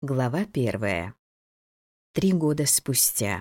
Глава 1. 3 года спустя.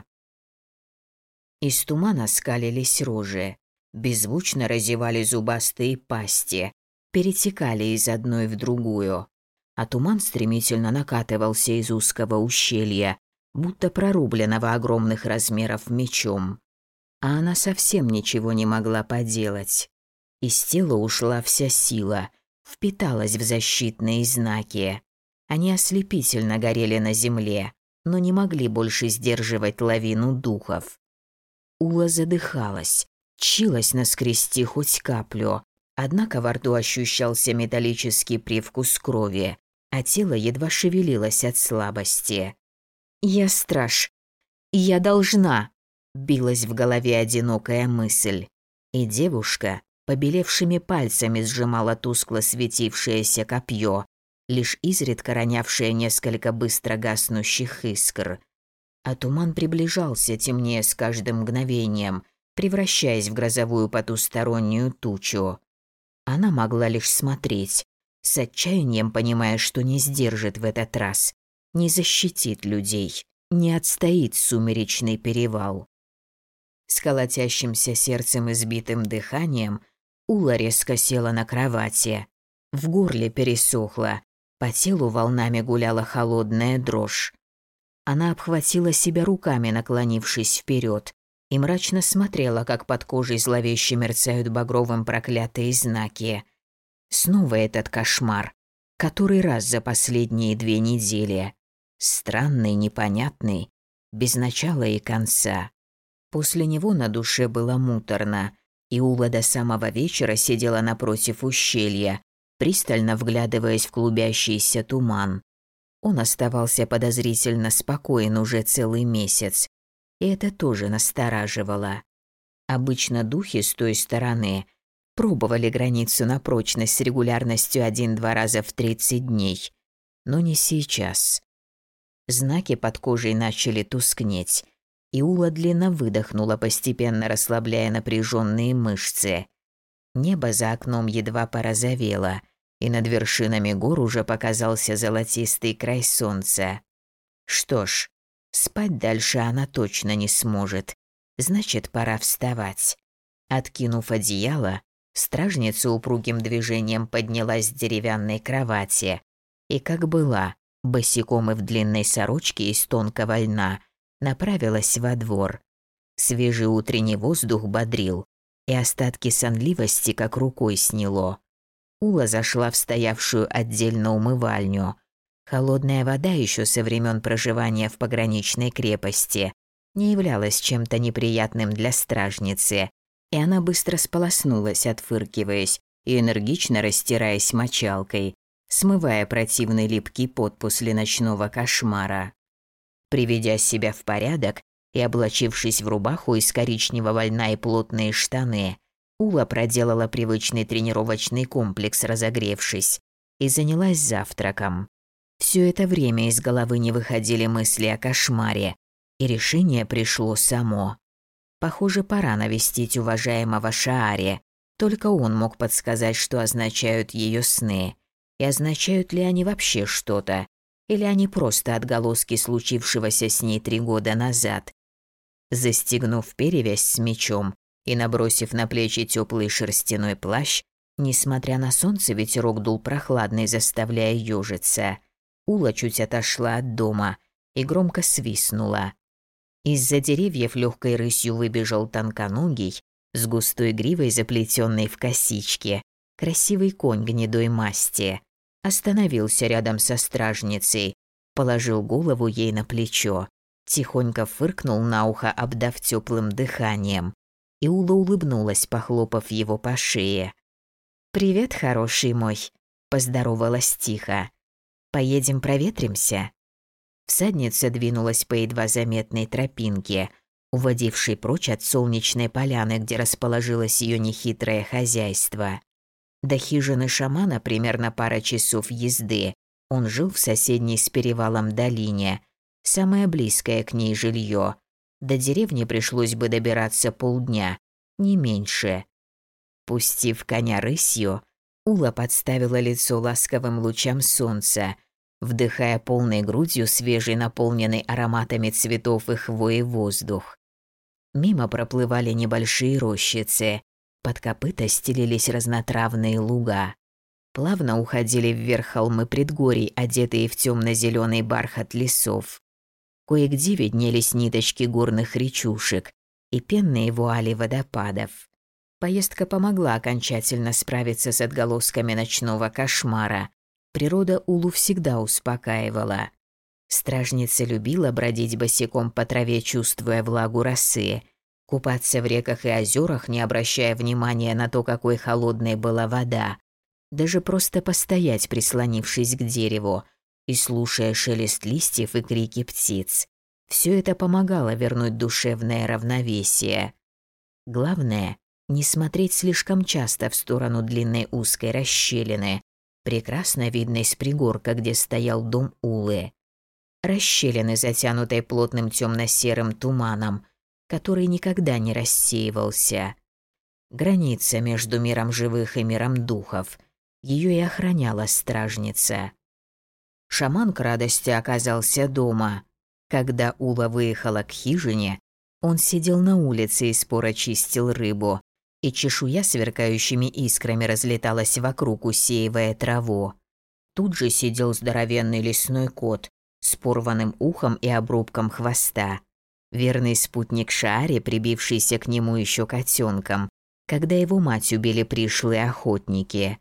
Из тумана скалились рожи, беззвучно разевали зубастые пасти, перетекали из одной в другую, а туман стремительно накатывался из узкого ущелья, будто прорубленного огромных размеров мечом. А она совсем ничего не могла поделать. Из тела ушла вся сила, впиталась в защитные знаки. Они ослепительно горели на земле, но не могли больше сдерживать лавину духов. Ула задыхалась, чилась наскрести хоть каплю, однако во рту ощущался металлический привкус крови, а тело едва шевелилось от слабости. «Я страж. Я должна!» – билась в голове одинокая мысль. И девушка побелевшими пальцами сжимала тускло светившееся копье, лишь изредка ронявшее несколько быстро гаснущих искр. А туман приближался, темнее с каждым мгновением, превращаясь в грозовую потустороннюю тучу. Она могла лишь смотреть, с отчаянием понимая, что не сдержит в этот раз, не защитит людей, не отстоит сумеречный перевал. С колотящимся сердцем и сбитым дыханием Ула резко села на кровати. В горле пересохло, по телу волнами гуляла холодная дрожь. Она обхватила себя руками, наклонившись вперед, и мрачно смотрела, как под кожей зловеще мерцают багровым проклятые знаки. Снова этот кошмар, который раз за последние 2 недели. Странный, непонятный, без начала и конца. После него на душе было муторно, и Ула до самого вечера сидела напротив ущелья, пристально вглядываясь в клубящийся туман. Он оставался подозрительно спокоен уже целый месяц, и это тоже настораживало. Обычно духи с той стороны пробовали границу на прочность с регулярностью 1-2 раза в 30 дней, но не сейчас. Знаки под кожей начали тускнеть, и Ула длинно выдохнула, постепенно расслабляя напряженные мышцы. Небо за окном едва порозовело, и над вершинами гор уже показался золотистый край солнца. Что ж, спать дальше она точно не сможет. Значит, пора вставать. Откинув одеяло, стражница упругим движением поднялась с деревянной кровати и, как была, босиком и в длинной сорочке из тонкого льна, направилась во двор. Свежий утренний воздух бодрил, и остатки сонливости как рукой сняло. Ула зашла в стоявшую отдельно умывальню. Холодная вода еще со времен проживания в пограничной крепости не являлась чем-то неприятным для стражницы, и она быстро сполоснулась, отфыркиваясь и энергично растираясь мочалкой, смывая противный липкий пот после ночного кошмара. Приведя себя в порядок и облачившись в рубаху из коричневого льна и плотные штаны, Ула проделала привычный тренировочный комплекс, разогревшись, и занялась завтраком. Все это время из головы не выходили мысли о кошмаре, и решение пришло само. Похоже, пора навестить уважаемого Шаари, только он мог подсказать, что означают ее сны, и означают ли они вообще что-то, или они просто отголоски случившегося с ней 3 года назад. Застегнув перевязь с мечом и набросив на плечи теплый шерстяной плащ, несмотря на солнце, ветерок дул прохладный, заставляя ёжиться. Ула чуть отошла от дома и громко свистнула. Из-за деревьев легкой рысью выбежал тонконогий, с густой гривой, заплетенной в косички, красивый конь гнедой масти. Остановился рядом со стражницей, положил голову ей на плечо, тихонько фыркнул на ухо, обдав теплым дыханием, и Ула улыбнулась, похлопав его по шее. «Привет, хороший мой», – поздоровалась тихо. «Поедем проветримся?» Всадница двинулась по едва заметной тропинке, уводившей прочь от солнечной поляны, где расположилось ее нехитрое хозяйство. До хижины шамана примерно пара часов езды. Он жил в соседней с перевалом долине, самое близкое к ней жилье. До деревни пришлось бы добираться полдня, не меньше. Пустив коня рысью, Ула подставила лицо ласковым лучам солнца, вдыхая полной грудью свежий, наполненный ароматами цветов и хвои воздух. Мимо проплывали небольшие рощицы, под копыта стелились разнотравные луга. Плавно уходили вверх холмы предгорий, одетые в темно-зеленый бархат лесов. Кое-где виднелись ниточки горных речушек и пенные вуали водопадов. Поездка помогла окончательно справиться с отголосками ночного кошмара. Природа Улу всегда успокаивала. Стражница любила бродить босиком по траве, чувствуя влагу росы, купаться в реках и озерах, не обращая внимания на то, какой холодной была вода, даже просто постоять, прислонившись к дереву, и слушая шелест листьев и крики птиц. Все это помогало вернуть душевное равновесие. Главное – не смотреть слишком часто в сторону длинной узкой расщелины, прекрасно видной с пригорка, где стоял дом Улы. Расщелины, затянутой плотным темно-серым туманом, который никогда не рассеивался. Граница между миром живых и миром духов. Ее и охраняла стражница. Шаман к радости оказался дома. Когда Ула выехала к хижине, он сидел на улице и споро чистил рыбу, и чешуя сверкающими искрами разлеталась вокруг, усеивая траву. Тут же сидел здоровенный лесной кот с порванным ухом и обрубком хвоста. Верный спутник Шаари, прибившийся к нему еще котенком, когда его мать убили пришлые охотники.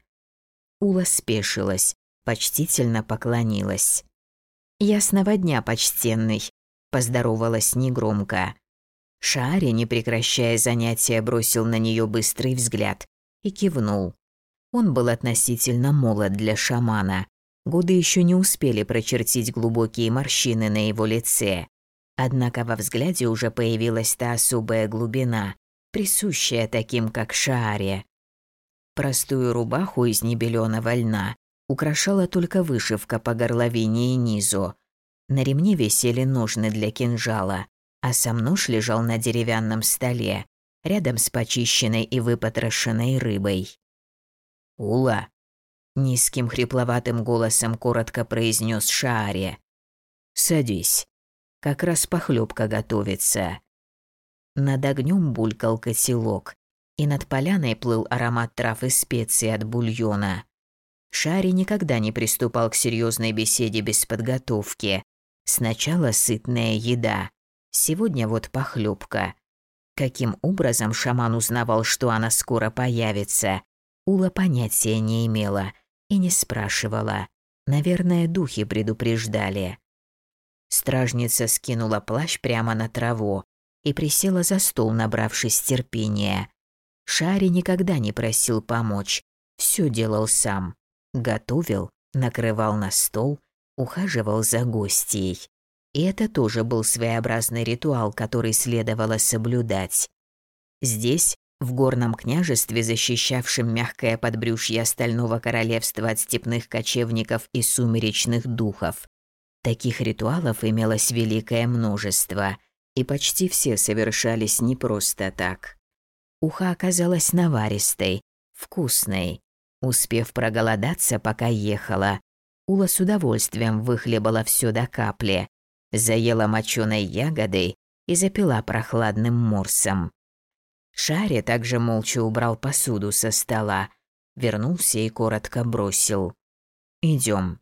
Ула спешилась, почтительно поклонилась. «Ясного дня, почтенный», – поздоровалась негромко. Шаари, не прекращая занятия, бросил на нее быстрый взгляд и кивнул. Он был относительно молод для шамана. Годы еще не успели прочертить глубокие морщины на его лице. Однако во взгляде уже появилась та особая глубина, присущая таким, как Шаари. Простую рубаху из небелёного льна украшала только вышивка по горловине и низу. На ремне висели ножны для кинжала, а сам нож лежал на деревянном столе, рядом с почищенной и выпотрошенной рыбой. «Ула!» – низким хрипловатым голосом коротко произнес Шаари. «Садись. Как раз похлебка готовится». Над огнем булькал котелок, и над поляной плыл аромат трав и специй от бульона. Шаари никогда не приступал к серьезной беседе без подготовки. Сначала сытная еда, сегодня вот похлебка. Каким образом шаман узнавал, что она скоро появится, Ула понятия не имела и не спрашивала. Наверное, духи предупреждали. Стражница скинула плащ прямо на траву и присела за стол, набравшись терпения. Шаари никогда не просил помочь, все делал сам. Готовил, накрывал на стол, ухаживал за гостьей. И это тоже был своеобразный ритуал, который следовало соблюдать. Здесь, в горном княжестве, защищавшем мягкое подбрюшье стального королевства от степных кочевников и сумеречных духов, таких ритуалов имелось великое множество, и почти все совершались не просто так. Уха оказалась наваристой, вкусной. Успев проголодаться, пока ехала, Ула с удовольствием выхлебала все до капли, заела моченой ягодой и запила прохладным морсом. Шаари также молча убрал посуду со стола, вернулся и коротко бросил: «Идем».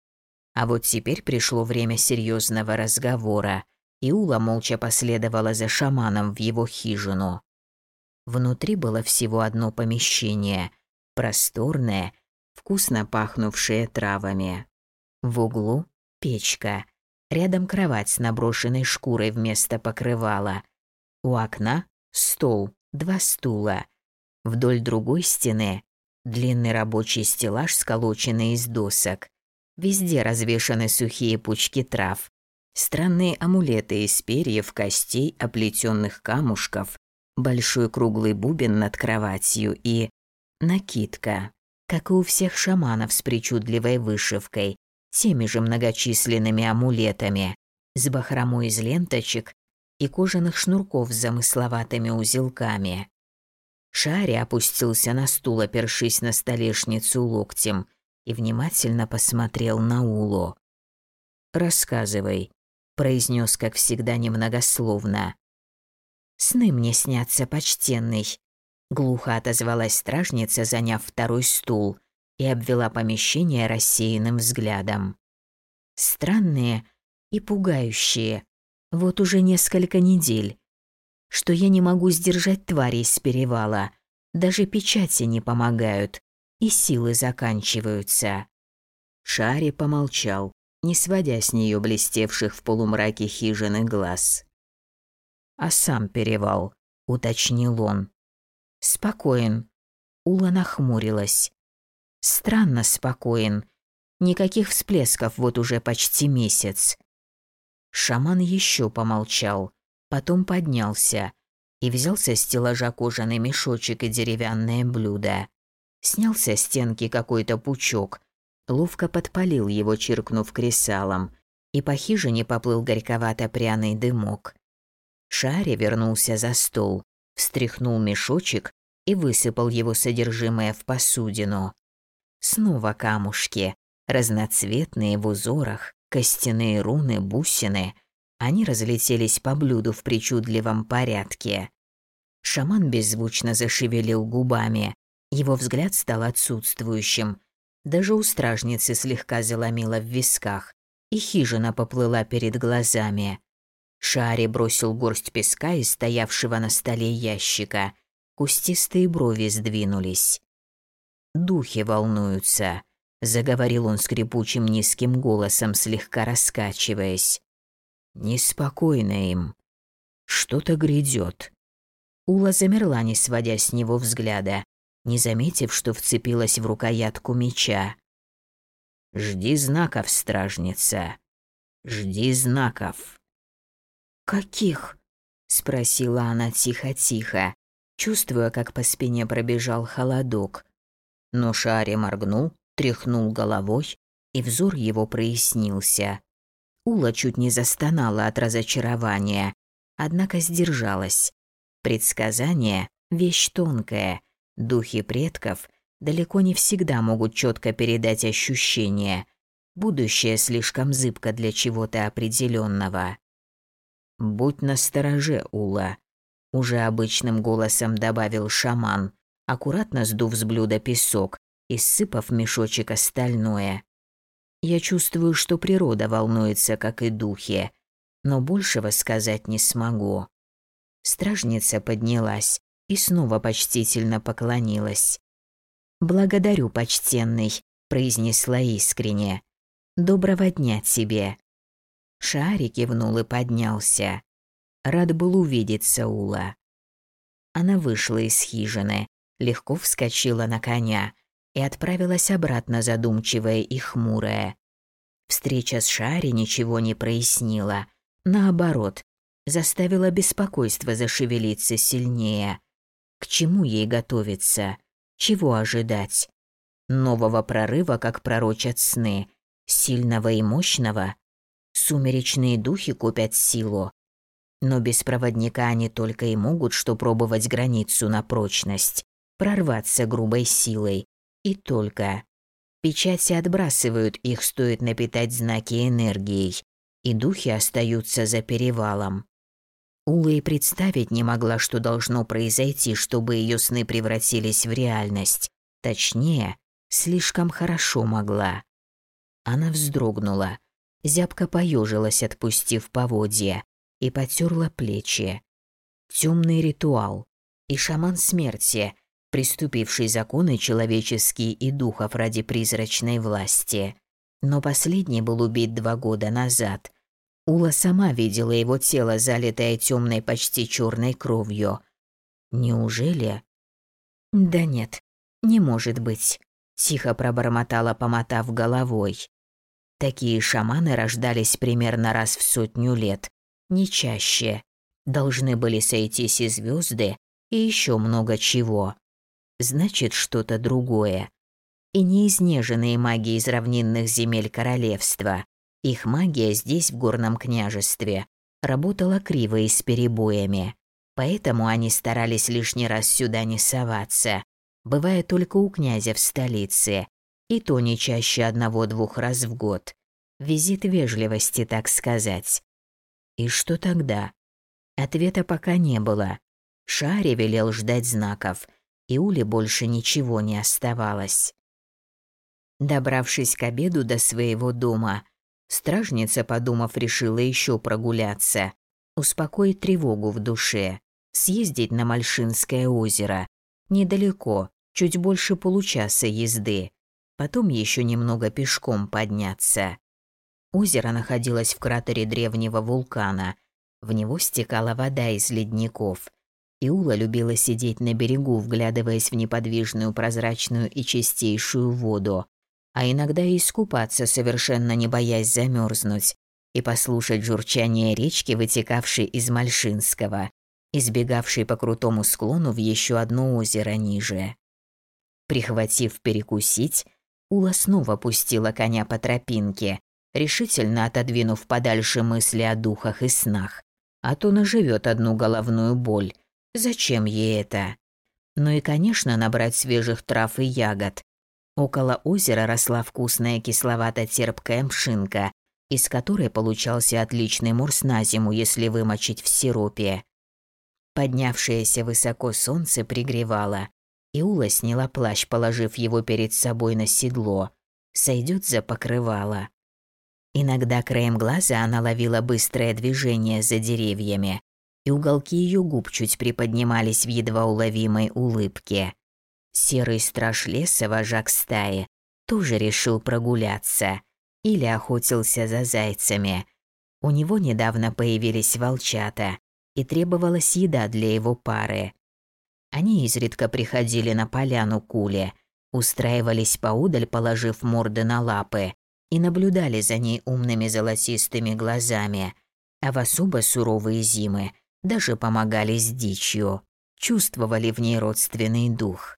А вот теперь пришло время серьезного разговора, и Ула молча последовала за шаманом в его хижину. Внутри было всего одно помещение, просторное, вкусно пахнувшее травами. В углу – печка, рядом кровать с наброшенной шкурой вместо покрывала. У окна – стол, 2 стула. Вдоль другой стены – длинный рабочий стеллаж, сколоченный из досок. Везде развешаны сухие пучки трав, странные амулеты из перьев, костей, оплетенных камушков, большой круглый бубен над кроватью и накидка, как и у всех шаманов с причудливой вышивкой, теми же многочисленными амулетами, с бахромой из ленточек и кожаных шнурков с замысловатыми узелками. Шаари опустился на стул, опершись на столешницу локтем, и внимательно посмотрел на Улу. «Рассказывай», – произнес, как всегда, немногословно. «Сны мне снятся, почтенный», – глухо отозвалась стражница, заняв второй стул, и обвела помещение рассеянным взглядом. «Странные и пугающие. Вот уже несколько недель. Что я не могу сдержать тварей с перевала. Даже печати не помогают, и силы заканчиваются». Шаари помолчал, не сводя с нее блестевших в полумраке хижины глаз. «А сам перевал», — уточнил он. «Спокоен». Ула нахмурилась. «Странно спокоен. Никаких всплесков вот уже почти месяц». Шаман еще помолчал, потом поднялся и взял со стеллажа кожаный мешочек и деревянное блюдо. Снял со стенки какой-то пучок, ловко подпалил его, чиркнув кресалом, и по хижине поплыл горьковато-пряный дымок. Шаари вернулся за стол, встряхнул мешочек и высыпал его содержимое в посудину. Снова камушки, разноцветные в узорах, костяные руны, бусины. Они разлетелись по блюду в причудливом порядке. Шаман беззвучно зашевелил губами. Его взгляд стал отсутствующим. Даже у стражницы слегка заломило в висках, и хижина поплыла перед глазами. Шаари бросил горсть песка из стоявшего на столе ящика. Кустистые брови сдвинулись. «Духи волнуются», — заговорил он скрипучим низким голосом, слегка раскачиваясь. «Неспокойно им. Что-то грядет». Ула замерла, не сводя с него взгляда, не заметив, что вцепилась в рукоятку меча. «Жди знаков, стражница. Жди знаков». «Каких?» – спросила она тихо-тихо, чувствуя, как по спине пробежал холодок. Но Шаари моргнул, тряхнул головой, и взор его прояснился. Ула чуть не застонала от разочарования, однако сдержалась. Предсказание – вещь тонкая. Духи предков далеко не всегда могут четко передать ощущения. Будущее слишком зыбко для чего-то определенного. «Будь настороже, Ула», – уже обычным голосом добавил шаман, аккуратно сдув с блюда песок и сыпав в мешочек остальное. «Я чувствую, что природа волнуется, как и духи, но большего сказать не смогу». Стражница поднялась и снова почтительно поклонилась. «Благодарю, почтенный», – произнесла искренне. «Доброго дня тебе». Шаари кивнул и поднялся. Рад был увидеться, Ула. Она вышла из хижины, легко вскочила на коня и отправилась обратно, задумчивая и хмурая. Встреча с Шаари ничего не прояснила. Наоборот, заставила беспокойство зашевелиться сильнее. К чему ей готовиться? Чего ожидать? Нового прорыва, как пророчат сны, сильного и мощного? Сумеречные духи копят силу. Но без проводника они только и могут что пробовать границу на прочность, прорваться грубой силой. И только. Печати отбрасывают их, стоит напитать знаки энергией, и духи остаются за перевалом. Ула и представить не могла, что должно произойти, чтобы ее сны превратились в реальность. Точнее, слишком хорошо могла. Она вздрогнула, зябко поежилась, отпустив поводья, и потерла плечи. Темный ритуал и шаман смерти, приступивший законы человеческие и духов ради призрачной власти. Но последний был убит 2 года назад. Ула сама видела его тело, залитое темной, почти черной кровью. Неужели? Да нет, не может быть, тихо пробормотала, помотав головой. Такие шаманы рождались примерно раз в 100 лет, не чаще. Должны были сойтись и звезды, и еще много чего. Значит, что-то другое. И не изнеженные маги из равнинных земель королевства. Их магия здесь, в горном княжестве, работала криво и с перебоями. Поэтому они старались лишний раз сюда не соваться, бывая только у князя в столице, и то не чаще 1-2 раз в год. Визит вежливости, так сказать. И что тогда? Ответа пока не было. Шааре велел ждать знаков, и Уле больше ничего не оставалось. Добравшись к обеду до своего дома, стражница, подумав, решила еще прогуляться, успокоить тревогу в душе, съездить на Мальшинское озеро, недалеко, чуть больше получаса езды, потом еще немного пешком подняться. Озеро находилось в кратере древнего вулкана, в него стекала вода из ледников, и Ула любила сидеть на берегу, вглядываясь в неподвижную прозрачную и чистейшую воду, а иногда и искупаться, совершенно не боясь замерзнуть, и послушать журчание речки, вытекавшей из Мальшинского, избегавшей по крутому склону в еще одно озеро ниже. Прихватив перекусить, Ула снова пустила коня по тропинке, решительно отодвинув подальше мысли о духах и снах, а то наживет одну головную боль. Зачем ей это? Ну и, конечно, набрать свежих трав и ягод. Около озера росла вкусная кисловато-терпкая мшинка, из которой получался отличный морс на зиму, если вымочить в сиропе. Поднявшееся высоко солнце пригревало, и Ула сняла плащ, положив его перед собой на седло. Сойдет за покрывало. Иногда краем глаза она ловила быстрое движение за деревьями, и уголки ее губ чуть приподнимались в едва уловимой улыбке. Серый страж леса, вожак стаи, тоже решил прогуляться или охотился за зайцами. У него недавно появились волчата, и требовалась еда для его пары. Они изредка приходили на поляну к Уле, устраивались поодаль, положив морды на лапы, и наблюдали за ней умными золотистыми глазами, а в особо суровые зимы даже помогали с дичью, чувствовали в ней родственный дух.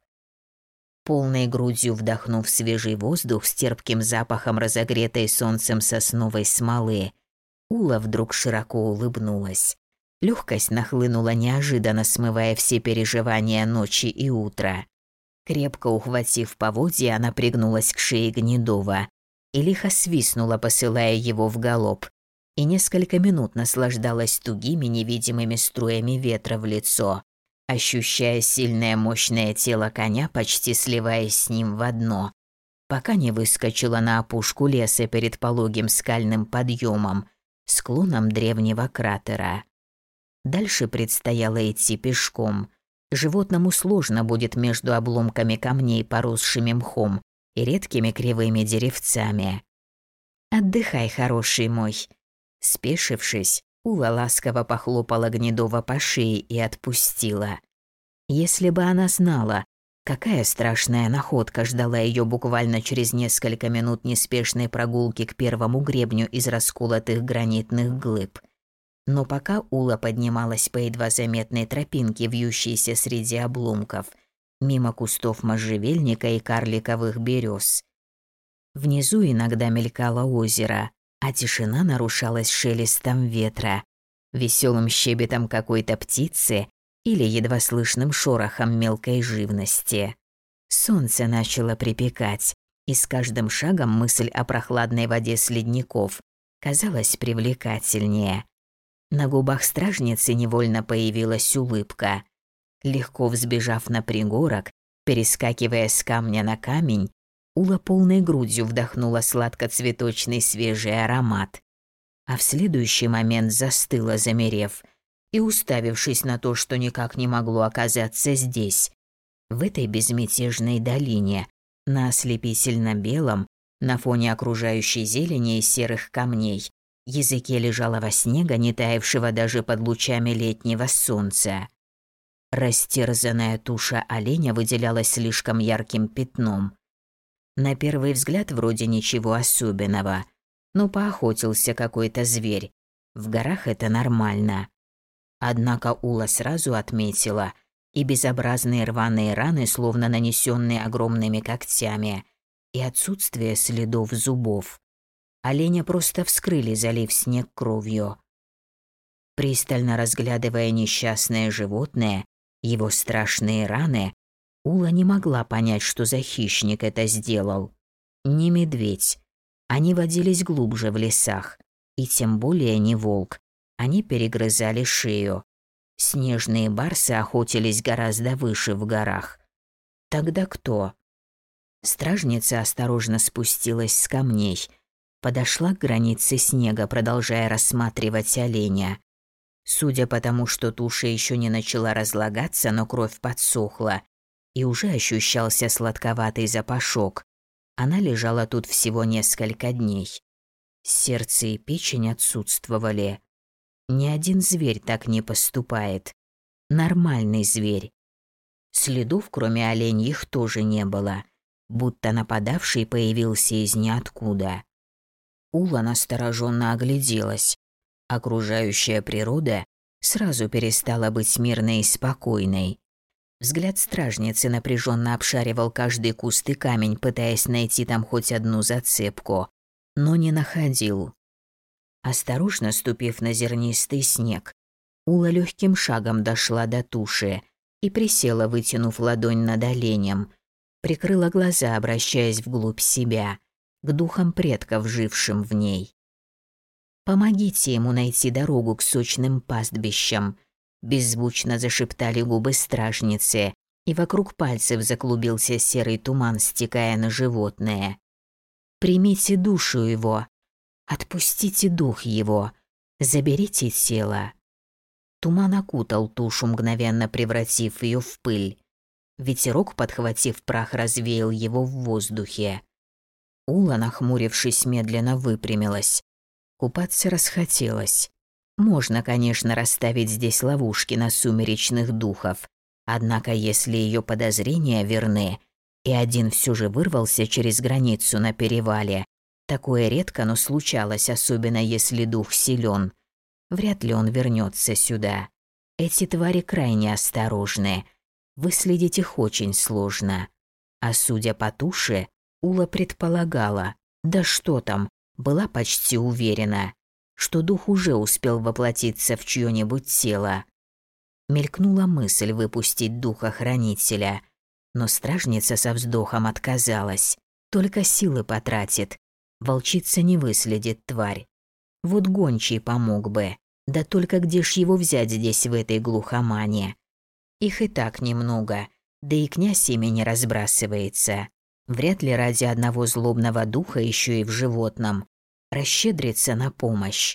Полной грудью вдохнув свежий воздух с терпким запахом разогретой солнцем сосновой смолы, Ула вдруг широко улыбнулась. Легкость нахлынула неожиданно, смывая все переживания ночи и утра. Крепко ухватив поводья, она пригнулась к шее Гнедова и лихо свистнула, посылая его в галоп, и несколько минут наслаждалась тугими невидимыми струями ветра в лицо, ощущая сильное мощное тело коня, почти сливаясь с ним в одно, пока не выскочила на опушку леса перед пологим скальным подъемом, склоном древнего кратера. Дальше предстояло идти пешком. Животному сложно будет между обломками камней, поросшими мхом, и редкими кривыми деревцами. «Отдыхай, хороший мой». Спешившись, Ула ласково похлопала Гнедова по шее и отпустила. Если бы она знала, какая страшная находка ждала ее буквально через несколько минут неспешной прогулки к первому гребню из расколотых гранитных глыб. Но пока Ула поднималась по едва заметной тропинке, вьющейся среди обломков, мимо кустов можжевельника и карликовых берез. Внизу иногда мелькало озеро, а тишина нарушалась шелестом ветра, веселым щебетом какой-то птицы или едва слышным шорохом мелкой живности. Солнце начало припекать, и с каждым шагом мысль о прохладной воде с ледников казалась привлекательнее. На губах стражницы невольно появилась улыбка. Легко взбежав на пригорок, перескакивая с камня на камень, Ула полной грудью вдохнула сладкоцветочный свежий аромат, а в следующий момент застыла, замерев и уставившись на то, что никак не могло оказаться здесь, в этой безмятежной долине, на ослепительно белом, на фоне окружающей зелени и серых камней, языке лежалого снега, не таявшего даже под лучами летнего солнца. Растерзанная туша оленя выделялась слишком ярким пятном. На первый взгляд вроде ничего особенного, но поохотился какой-то зверь. В горах это нормально. Однако Ула сразу отметила и безобразные рваные раны, словно нанесенные огромными когтями, и отсутствие следов зубов. Оленя просто вскрыли, залив снег кровью. Пристально разглядывая несчастное животное, его страшные раны, Ула не могла понять, что за хищник это сделал. Не медведь, Они водились глубже в лесах, и тем более не волк. Они перегрызали шею. Снежные барсы охотились гораздо выше в горах. Тогда кто? Стражница осторожно спустилась с камней, подошла к границе снега, продолжая рассматривать оленя. Судя по тому, что туша еще не начала разлагаться, но кровь подсохла, и уже ощущался сладковатый запашок, она лежала тут всего несколько дней. Сердце и печень отсутствовали. Ни один зверь так не поступает. Нормальный зверь. Следов, кроме оленьих, тоже не было, будто нападавший появился из ниоткуда. Ула настороженно огляделась. Окружающая природа сразу перестала быть мирной и спокойной. Взгляд стражницы напряженно обшаривал каждый куст и камень, пытаясь найти там хоть одну зацепку, но не находил. Осторожно ступив на зернистый снег, Ула легким шагом дошла до туши и присела, вытянув ладонь над оленем, прикрыла глаза, обращаясь вглубь себя, к духам предков, жившим в ней. «Помогите ему найти дорогу к сочным пастбищам», – беззвучно зашептали губы стражницы, и вокруг пальцев заклубился серый туман, стекая на животное. «Примите душу его, отпустите дух его, заберите тело». Туман окутал тушу, мгновенно превратив ее в пыль. Ветерок, подхватив прах, развеял его в воздухе. Ула, нахмурившись, медленно выпрямилась. Купаться расхотелось. Можно, конечно, расставить здесь ловушки на сумеречных духов, однако если ее подозрения верны, и один все же вырвался через границу на перевале, такое редко, но случалось, особенно если дух силен, вряд ли он вернется сюда. Эти твари крайне осторожны, выследить их очень сложно. А судя по туше, Ула предполагала, да что там, была почти уверена, что дух уже успел воплотиться в чьё-нибудь тело. Мелькнула мысль выпустить духа-хранителя, но стражница со вздохом отказалась, только силы потратит. Волчица не выследит тварь. Вот гончий помог бы, да только где ж его взять здесь, в этой глухомане? Их и так немного, да и князь ими не разбрасывается. Вряд ли ради одного злобного духа, еще и в животном, расщедриться на помощь.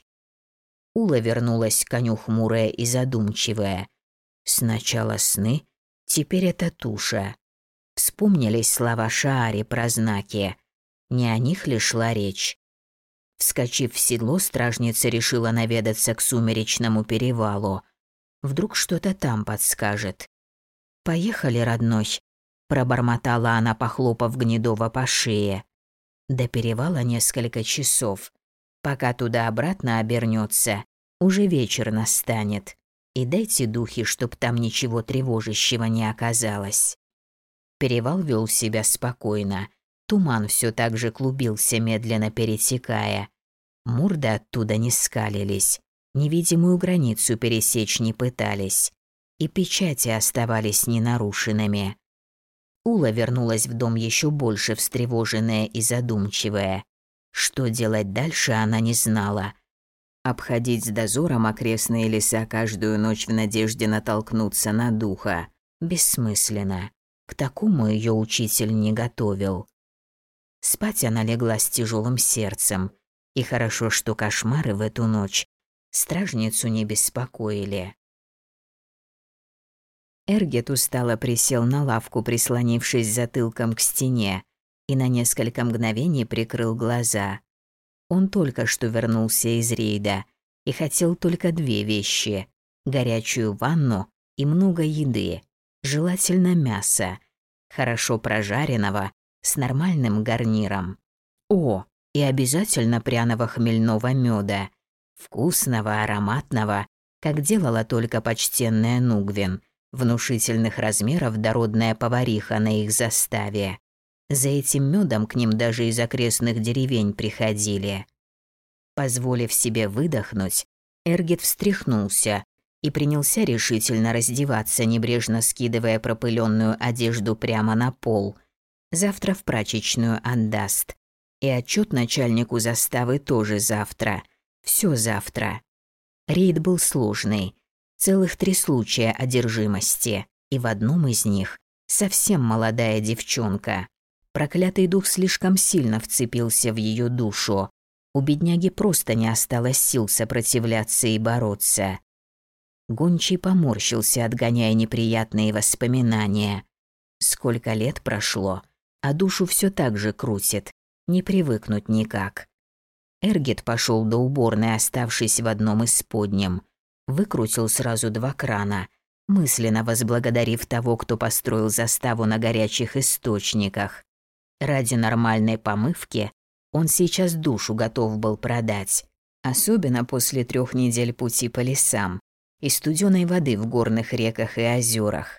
Ула вернулась к коню хмурая и задумчивая. Сначала сны, теперь это туша. Вспомнились слова Шаари про знаки. Не о них ли шла речь? Вскочив в седло, стражница решила наведаться к сумеречному перевалу. Вдруг что-то там подскажет. «Поехали, родной», – пробормотала она, похлопав Гнедова по шее. До перевала несколько часов. Пока туда-обратно обернется, уже вечер настанет. И дайте духи, чтоб там ничего тревожащего не оказалось. Перевал вел себя спокойно. Туман все так же клубился, медленно перетекая. Морды оттуда не скалились, невидимую границу пересечь не пытались. И печати оставались ненарушенными. Ула вернулась в дом еще больше встревоженная и задумчивая. Что делать дальше, она не знала. Обходить с дозором окрестные леса каждую ночь в надежде натолкнуться на духа бессмысленно. К такому ее учитель не готовил. Спать она легла с тяжелым сердцем, и хорошо, что кошмары в эту ночь стражницу не беспокоили. Эргет устало присел на лавку, прислонившись затылком к стене, и на несколько мгновений прикрыл глаза. Он только что вернулся из рейда и хотел только две вещи – горячую ванну и много еды, желательно мяса, хорошо прожаренного, с нормальным гарниром. И обязательно пряного хмельного меда, вкусного, ароматного, как делала только почтенная Нугвин, внушительных размеров дородная повариха на их заставе. За этим медом к ним даже из окрестных деревень приходили. Позволив себе выдохнуть, Эргет встряхнулся и принялся решительно раздеваться, небрежно скидывая пропыленную одежду прямо на пол. Завтра в прачечную отдаст. И отчет начальнику заставы тоже завтра. Все завтра. Рейд был сложный. Целых 3 случая одержимости. И в одном из них совсем молодая девчонка. Проклятый дух слишком сильно вцепился в ее душу. У бедняги просто не осталось сил сопротивляться и бороться. Гончий поморщился, отгоняя неприятные воспоминания. Сколько лет прошло, а душу все так же крутит. Не привыкнуть никак. Эргет пошел до уборной, оставшись в одном из подням. Выкрутил сразу 2 крана, мысленно возблагодарив того, кто построил заставу на горячих источниках. Ради нормальной помывки он сейчас душу готов был продать. Особенно после 3 недель пути по лесам и студеной воды в горных реках и озерах.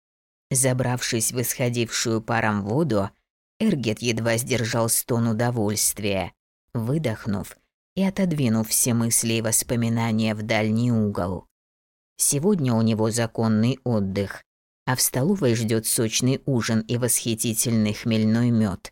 Забравшись в исходившую паром воду, Эргет едва сдержал стон удовольствия, выдохнув и отодвинув все мысли и воспоминания в дальний угол. Сегодня у него законный отдых, а в столовой ждет сочный ужин и восхитительный хмельной мед.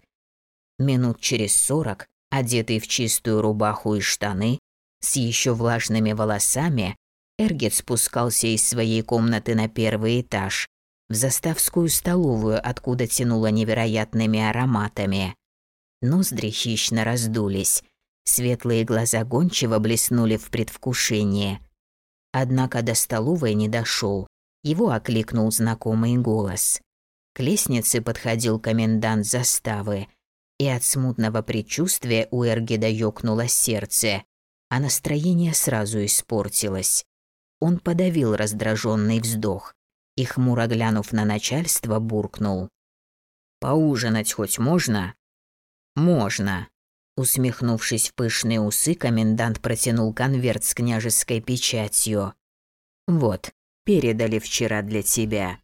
Минут через 40, одетый в чистую рубаху и штаны, с еще влажными волосами, Эргет спускался из своей комнаты на 1-й этаж, в заставскую столовую, откуда тянуло невероятными ароматами. Ноздри хищно раздулись, светлые глаза гончего блеснули в предвкушении. Однако до столовой не дошел, его окликнул знакомый голос. К лестнице подходил комендант заставы, и от смутного предчувствия у Эргеда ёкнуло сердце, а настроение сразу испортилось. Он подавил раздраженный вздох и, хмуро глянув на начальство, буркнул: «Поужинать хоть можно?» «Можно». Усмехнувшись в пышные усы, комендант протянул конверт с княжеской печатью. «Вот, передали вчера для тебя».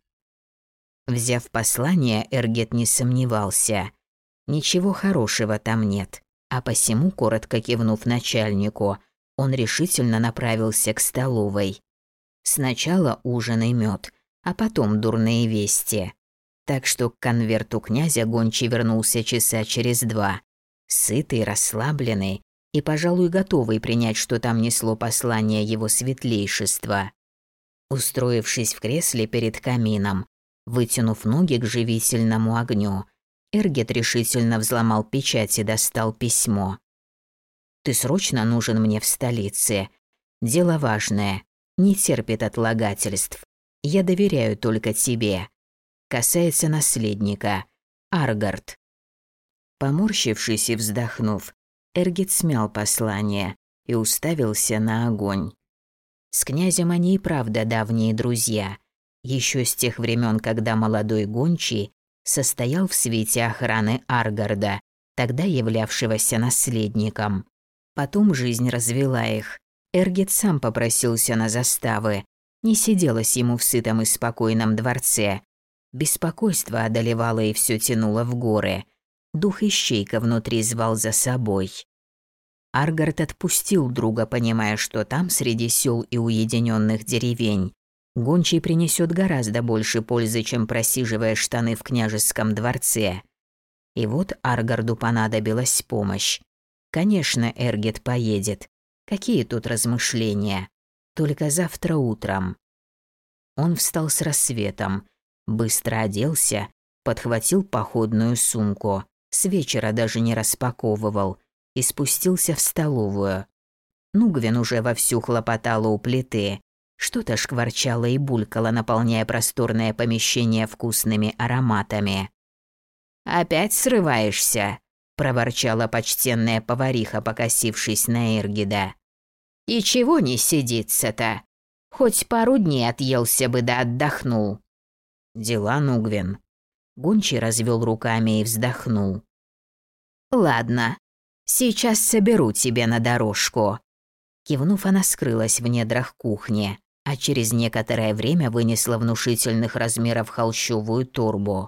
Взяв послание, Эргет не сомневался. Ничего хорошего там нет, а посему, коротко кивнув начальнику, он решительно направился к столовой. Сначала ужин и мед, а потом дурные вести. Так что к конверту князя гончий вернулся часа через 2, сытый, расслабленный и, пожалуй, готовый принять, что там несло послание его светлейшества. Устроившись в кресле перед камином, вытянув ноги к живительному огню, Эргет решительно взломал печать и достал письмо. «Ты срочно нужен мне в столице. Дело важное, не терпит отлагательств. Я доверяю только тебе. Касается наследника. Аргард». Поморщившись и вздохнув, Эргет смял послание и уставился на огонь. С князем они и правда давние друзья. Еще с тех времен, когда молодой гончий состоял в свите охраны Аргарда, тогда являвшегося наследником. Потом жизнь развела их. Эргет сам попросился на заставы. Не сиделось ему в сытом и спокойном дворце. Беспокойство одолевало и все тянуло в горы. Дух ищейка внутри звал за собой. Аргард отпустил друга, понимая, что там, среди сел и уединенных деревень, гончий принесет гораздо больше пользы, чем просиживая штаны в княжеском дворце. И вот Аргарду понадобилась помощь. Конечно, Эргет поедет. Какие тут размышления? Только завтра утром. Он встал с рассветом, быстро оделся, подхватил походную сумку, с вечера даже не распаковывал, и спустился в столовую. Нугвин уже вовсю хлопотала у плиты. Что-то шкварчало и булькало, наполняя просторное помещение вкусными ароматами. «Опять срываешься?» – проворчала почтенная повариха, покосившись на Эргеда. «И чего не сидится-то? Хоть пару дней отъелся бы да отдохнул». «Дела, Нугвин». Гончий развел руками и вздохнул. «Ладно, сейчас соберу тебе на дорожку». Кивнув, она скрылась в недрах кухни, а через некоторое время вынесла внушительных размеров холщовую торбу.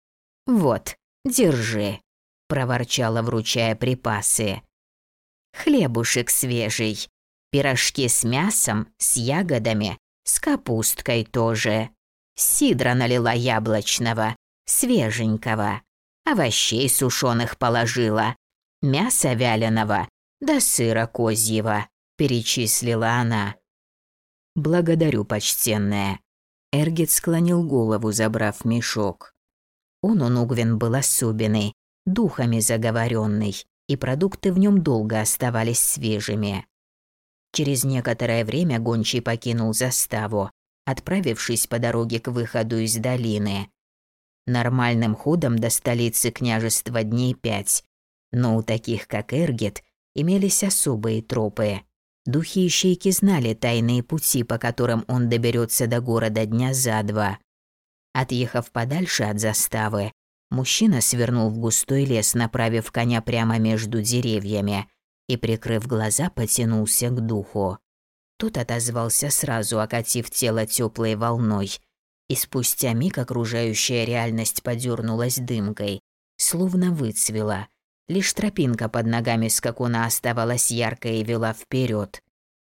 «Вот, держи», – проворчала, вручая припасы. «Хлебушек свежий, пирожки с мясом, с ягодами, с капусткой тоже. Сидра налила яблочного, свеженького, овощей сушеных положила. Мяса вяленого, да сыра козьего», – перечислила она. «Благодарю, почтенная». Эргет склонил голову, забрав мешок. Он у Нугвен был особенный, духами заговоренный, и продукты в нем долго оставались свежими. Через некоторое время гончий покинул заставу, отправившись по дороге к выходу из долины. Нормальным ходом до столицы княжества дней 5, но у таких, как Эргет, имелись особые тропы. Духи-ищейки знали тайные пути, по которым он доберется до города дня за 2. Отъехав подальше от заставы, мужчина свернул в густой лес, направив коня прямо между деревьями, и, прикрыв глаза, потянулся к духу. Тот отозвался сразу, окатив тело теплой волной, и спустя миг окружающая реальность подернулась дымкой, словно выцвела. Лишь тропинка под ногами скакуна оставалась яркой и вела вперед.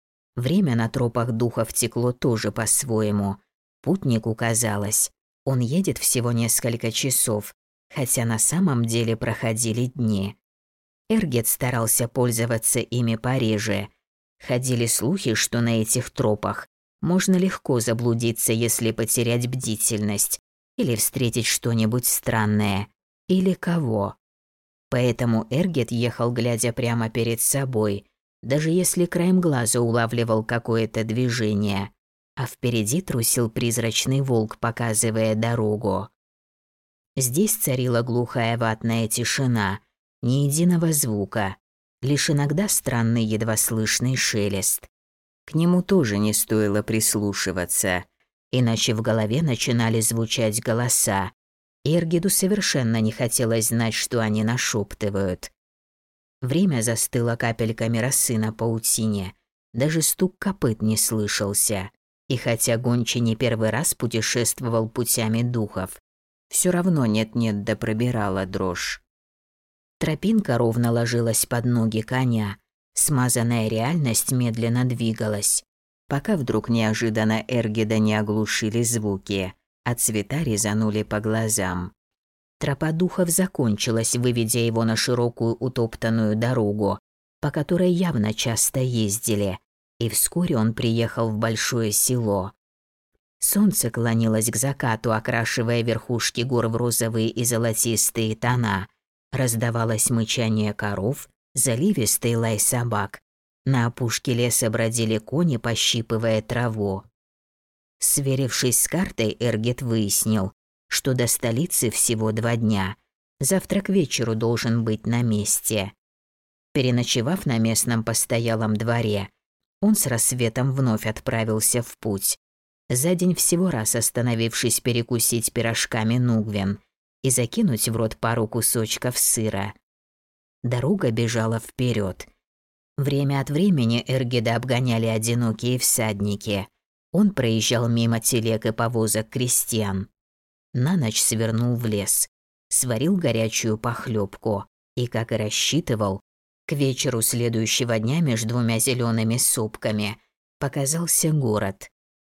Время на тропах духов текло тоже по-своему. Путнику казалось, он едет всего несколько часов, хотя на самом деле проходили дни. Эргет старался пользоваться ими пореже. Ходили слухи, что на этих тропах можно легко заблудиться, если потерять бдительность, или встретить что-нибудь странное, или кого. Поэтому Эргет ехал, глядя прямо перед собой, даже если краем глаза улавливал какое-то движение, а впереди трусил призрачный волк, показывая дорогу. Здесь царила глухая ватная тишина, ни единого звука, лишь иногда странный едва слышный шелест. К нему тоже не стоило прислушиваться, иначе в голове начинали звучать голоса. Эргеду совершенно не хотелось знать, что они нашептывают. Время застыло капельками росы на паутине, даже стук копыт не слышался. И хотя гончий не первый раз путешествовал путями духов, все равно нет-нет да пробирала дрожь. Тропинка ровно ложилась под ноги коня, смазанная реальность медленно двигалась, пока вдруг неожиданно Эргеда не оглушили звуки, а цвета резанули по глазам. Тропа духов закончилась, выведя его на широкую утоптанную дорогу, по которой явно часто ездили, и вскоре он приехал в большое село. Солнце клонилось к закату, окрашивая верхушки гор в розовые и золотистые тона. Раздавалось мычание коров, заливистый лай собак. На опушке леса бродили кони, пощипывая траву. Сверившись с картой, Эргет выяснил, что до столицы всего 2 дня. Завтра к вечеру должен быть на месте. Переночевав на местном постоялом дворе, он с рассветом вновь отправился в путь. За день всего раз остановившись перекусить пирожками Нугвен и закинуть в рот пару кусочков сыра. Дорога бежала вперед. Время от времени Эргеда обгоняли одинокие всадники. Он проезжал мимо телег и повозок крестьян. На ночь свернул в лес, сварил горячую похлебку и, как и рассчитывал, к вечеру следующего дня между 2 зелеными сопками показался город.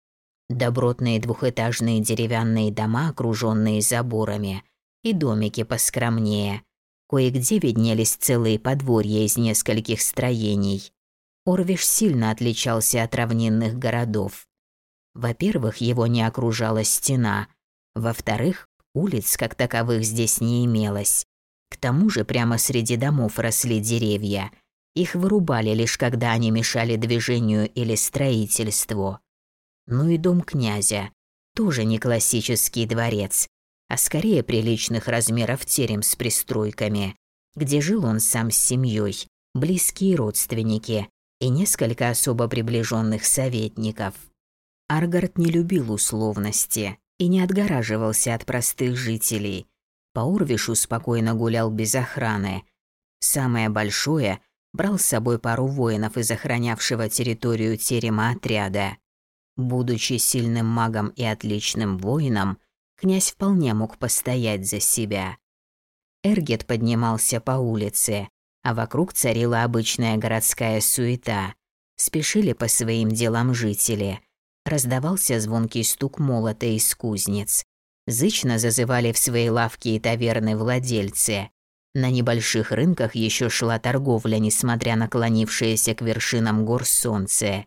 Добротные двухэтажные деревянные дома, окруженные заборами, и домики поскромнее. Кое-где виднелись целые подворья из нескольких строений. Орвиш сильно отличался от равнинных городов. Во-первых, его не окружала стена. Во-вторых, улиц как таковых здесь не имелось. К тому же прямо среди домов росли деревья. Их вырубали лишь когда они мешали движению или строительству. Ну и дом князя. Тоже не классический дворец, а скорее приличных размеров терем с пристройками, где жил он сам с семьей, близкие родственники и несколько особо приближенных советников. Аргард не любил условности и не отгораживался от простых жителей. По Орвишу спокойно гулял без охраны. Самое большое брал с собой пару воинов из охранявшего территорию терема отряда. Будучи сильным магом и отличным воином, князь вполне мог постоять за себя. Эргет поднимался по улице, а вокруг царила обычная городская суета. Спешили по своим делам жители. Раздавался звонкий стук молота из кузнец. Зычно зазывали в свои лавки и таверны владельцы. На небольших рынках еще шла торговля, несмотря на клонившееся к вершинам гор солнце.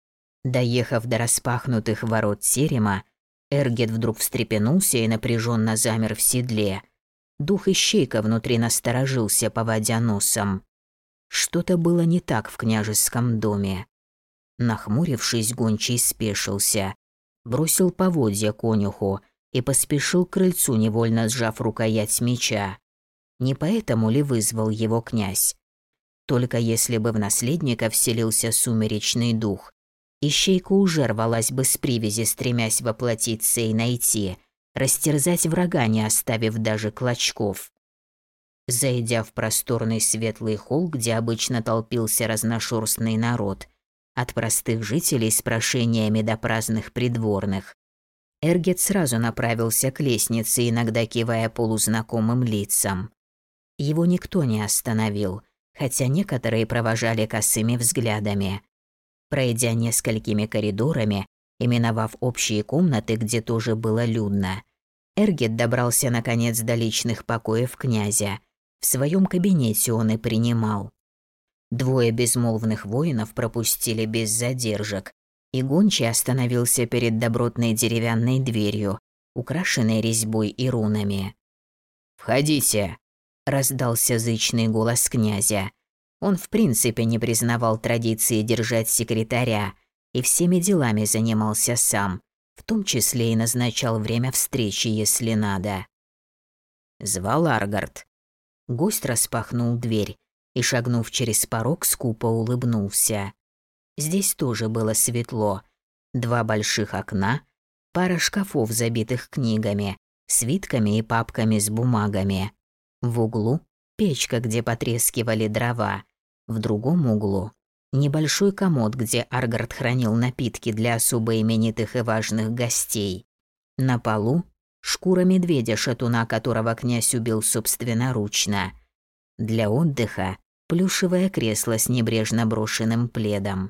Доехав до распахнутых ворот терема, Эргет вдруг встрепенулся и напряженно замер в седле. Дух ищейка внутри насторожился, поводя носом. Что-то было не так в княжеском доме. Нахмурившись, гончий спешился, бросил поводья конюху и поспешил к крыльцу, невольно сжав рукоять меча. Не поэтому ли вызвал его князь? Только если бы в наследника вселился сумеречный дух, ищейка уже рвалась бы с привязи, стремясь воплотиться и найти, растерзать врага, не оставив даже клочков. Зайдя в просторный светлый холл, где обычно толпился разношерстный народ, от простых жителей с прошениями до праздных придворных, Эргет сразу направился к лестнице, иногда кивая полузнакомым лицам. Его никто не остановил, хотя некоторые провожали косыми взглядами. Пройдя несколькими коридорами и миновав общие комнаты, где тоже было людно, Эргет добрался наконец до личных покоев князя. В своем кабинете он и принимал. Двое безмолвных воинов пропустили без задержек, и гончий остановился перед добротной деревянной дверью, украшенной резьбой и рунами. «Входите!» – раздался зычный голос князя. Он в принципе не признавал традиции держать секретаря и всеми делами занимался сам, в том числе и назначал время встречи, если надо. Звал Аргард. Гость распахнул дверь и, шагнув через порог, скупо улыбнулся. Здесь тоже было светло. 2 больших окна, пара шкафов, забитых книгами, свитками и папками с бумагами. В углу печка, где потрескивали дрова. В другом углу небольшой комод, где Аргард хранил напитки для особо именитых и важных гостей. На полу шкура медведя, шатуна которого князь убил собственноручно. Для отдыха плюшевое кресло с небрежно брошенным пледом.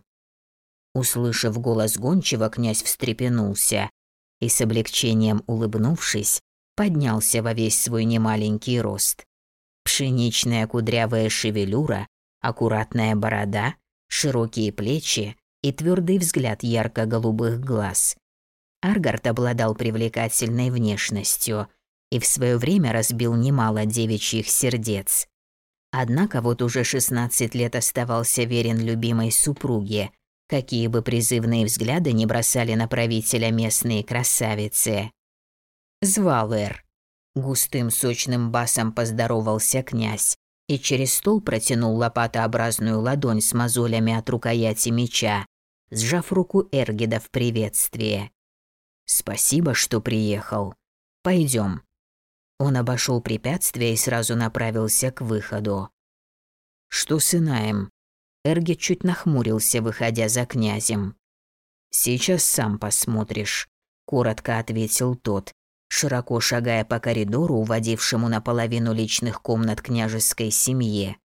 Услышав голос гончего, князь встрепенулся и, с облегчением улыбнувшись, поднялся во весь свой немаленький рост. Пшеничная кудрявая шевелюра, аккуратная борода, широкие плечи и твердый взгляд ярко-голубых глаз. Аргард обладал привлекательной внешностью и в свое время разбил немало девичьих сердец. Однако вот уже 16 лет оставался верен любимой супруге, какие бы призывные взгляды ни бросали на правителя местные красавицы. «Звал Эр». Густым сочным басом поздоровался князь и через стол протянул лопатообразную ладонь с мозолями от рукояти меча, сжав руку Эргеда в приветствии. «Спасибо, что приехал. Пойдем». Он обошел препятствие и сразу направился к выходу. «Что с Инаем?» Эргет чуть нахмурился, выходя за князем. «Сейчас сам посмотришь», – коротко ответил тот, широко шагая по коридору, уводившему наполовину личных комнат княжеской семье.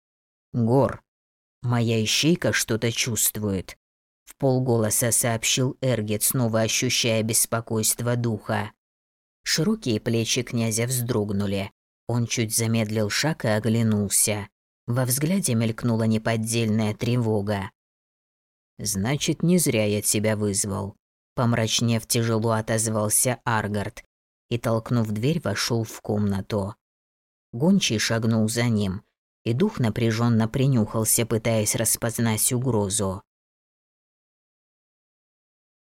«Гор, моя ищейка что-то чувствует», – вполголоса сообщил Эргет, снова ощущая беспокойство духа. Широкие плечи князя вздрогнули. Он чуть замедлил шаг и оглянулся. Во взгляде мелькнула неподдельная тревога. «Значит, не зря я тебя вызвал», – помрачнев, тяжело отозвался Аргард и, толкнув дверь, вошел в комнату. Гончий шагнул за ним, и дух напряженно принюхался, пытаясь распознать угрозу.